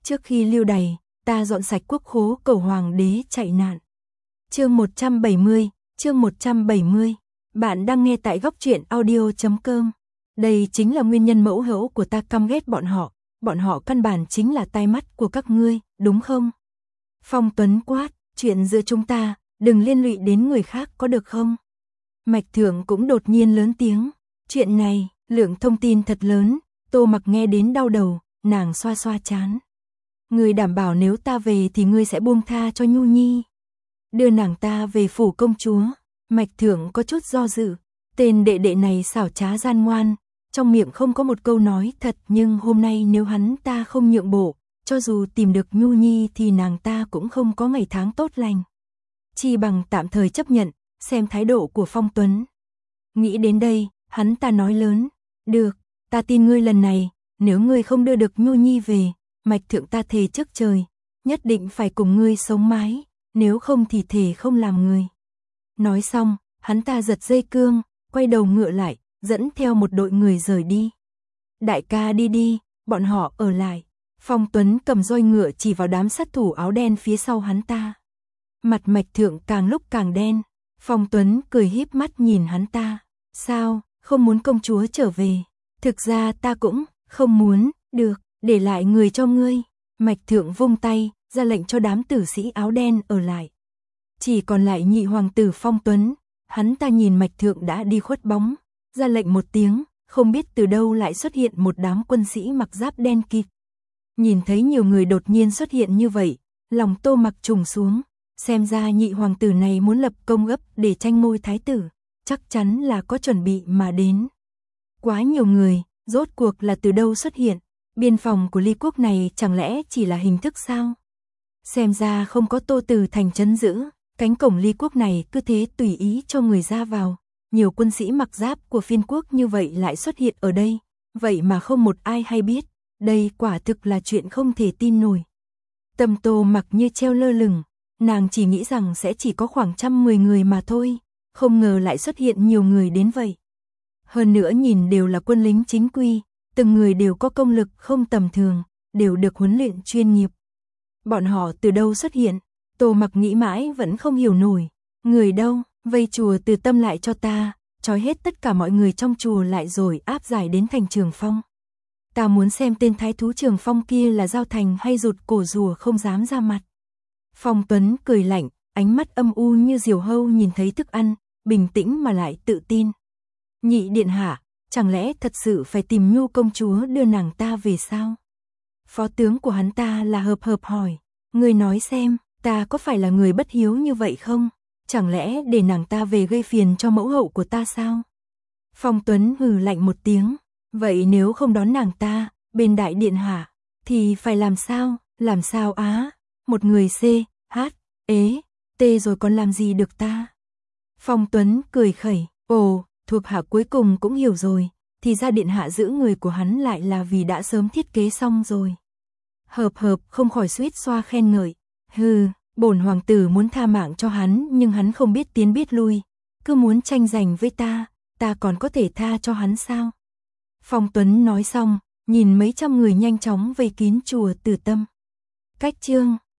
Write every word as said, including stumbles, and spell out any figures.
Trước khi lưu đày, ta dọn sạch quốc khố cầu hoàng đế chạy nạn. Chương một trăm bảy mươi, chương một trăm bảy mươi. Bạn đang nghe tại góc truyện audio chấm com. Đây chính là nguyên nhân mẫu hữu của ta căm ghét bọn họ, bọn họ căn bản chính là tai mắt của các ngươi, đúng không? Phong Tuấn quát, chuyện giữa chúng ta, đừng liên lụy đến người khác có được không? Mạch Thượng cũng đột nhiên lớn tiếng, chuyện này, lượng thông tin thật lớn, Tô Mặc nghe đến đau đầu, nàng xoa xoa trán. Ngươi đảm bảo nếu ta về thì ngươi sẽ buông tha cho Nhu Nhi. Đưa nàng ta về phủ công chúa. Mạch Thượng có chút do dự, tên đệ đệ này xảo trá gian ngoan, trong miệng không có một câu nói thật, nhưng hôm nay nếu hắn ta không nhượng bộ, cho dù tìm được Nhu Nhi thì nàng ta cũng không có ngày tháng tốt lành. Chi bằng tạm thời chấp nhận, xem thái độ của Phong Tuấn. Nghĩ đến đây, hắn ta nói lớn, được, ta tin ngươi lần này, nếu ngươi không đưa được Nhu Nhi về, Mạch Thượng ta thề trước trời, nhất định phải cùng ngươi sống mái, nếu không thì thề không làm người. Nói xong, hắn ta giật dây cương, quay đầu ngựa lại, dẫn theo một đội người rời đi. Đại ca đi đi, bọn họ ở lại. Phong Tuấn cầm roi ngựa chỉ vào đám sát thủ áo đen phía sau hắn ta. Mặt Mạch Thượng càng lúc càng đen. Phong Tuấn cười híp mắt nhìn hắn ta. Sao, không muốn công chúa trở về? Thực ra ta cũng không muốn, được, để lại người cho ngươi. Mạch Thượng vung tay, ra lệnh cho đám tử sĩ áo đen ở lại. Chỉ còn lại nhị hoàng tử Phong Tuấn, hắn ta nhìn Mạch Thượng đã đi khuất bóng, ra lệnh một tiếng, không biết từ đâu lại xuất hiện một đám quân sĩ mặc giáp đen kịt. Nhìn thấy nhiều người đột nhiên xuất hiện như vậy, lòng Tô Mặc trùng xuống, xem ra nhị hoàng tử này muốn lập công ấp để tranh ngôi thái tử, chắc chắn là có chuẩn bị mà đến. Quá nhiều người, rốt cuộc là từ đâu xuất hiện, biên phòng của Ly quốc này chẳng lẽ chỉ là hình thức sao? Xem ra không có Tô Từ thành trấn giữ, cánh cổng Ly quốc này cứ thế tùy ý cho người ra vào. Nhiều quân sĩ mặc giáp của phiên quốc như vậy lại xuất hiện ở đây, vậy mà không một ai hay biết, đây quả thực là chuyện không thể tin nổi. Tâm Tô Mặc như treo lơ lửng, nàng chỉ nghĩ rằng sẽ chỉ có khoảng trăm mười người mà thôi, không ngờ lại xuất hiện nhiều người đến vậy. Hơn nữa nhìn đều là quân lính chính quy, từng người đều có công lực không tầm thường, đều được huấn luyện chuyên nghiệp. Bọn họ từ đâu xuất hiện? Tô Mặc nghĩ mãi vẫn không hiểu nổi. Người đâu? Vây chùa Từ Tâm lại cho ta, trói hết tất cả mọi người trong chùa lại rồi áp giải đến thành Trường Phong. Ta muốn xem tên thái thú Trường Phong kia là giao thành hay rụt cổ rùa không dám ra mặt. Phong Tuấn cười lạnh, ánh mắt âm u như diều hâu nhìn thấy thức ăn, bình tĩnh mà lại tự tin. Nhị điện hạ, chẳng lẽ thật sự phải tìm Nhu công chúa đưa nàng ta về sao? Phó tướng của hắn ta là Hợp Hợp hỏi, người nói xem, ta có phải là người bất hiếu như vậy không? Chẳng lẽ để nàng ta về gây phiền cho mẫu hậu của ta sao? Phong Tuấn hừ lạnh một tiếng, vậy nếu không đón nàng ta, bên đại điện hạ, thì phải làm sao? Làm sao á? Một người C, H, ế, T rồi còn làm gì được ta? Phong Tuấn cười khẩy, ồ, thuộc hạ cuối cùng cũng hiểu rồi, thì ra điện hạ giữ người của hắn lại là vì đã sớm thiết kế xong rồi. Hợp Hợp không khỏi suýt xoa khen ngợi, hừ, bổn hoàng tử muốn tha mạng cho hắn nhưng hắn không biết tiến biết lui, cứ muốn tranh giành với ta, ta còn có thể tha cho hắn sao? Phong Tuấn nói xong, nhìn mấy trăm người nhanh chóng vây kín chùa Từ Tâm. Cách chương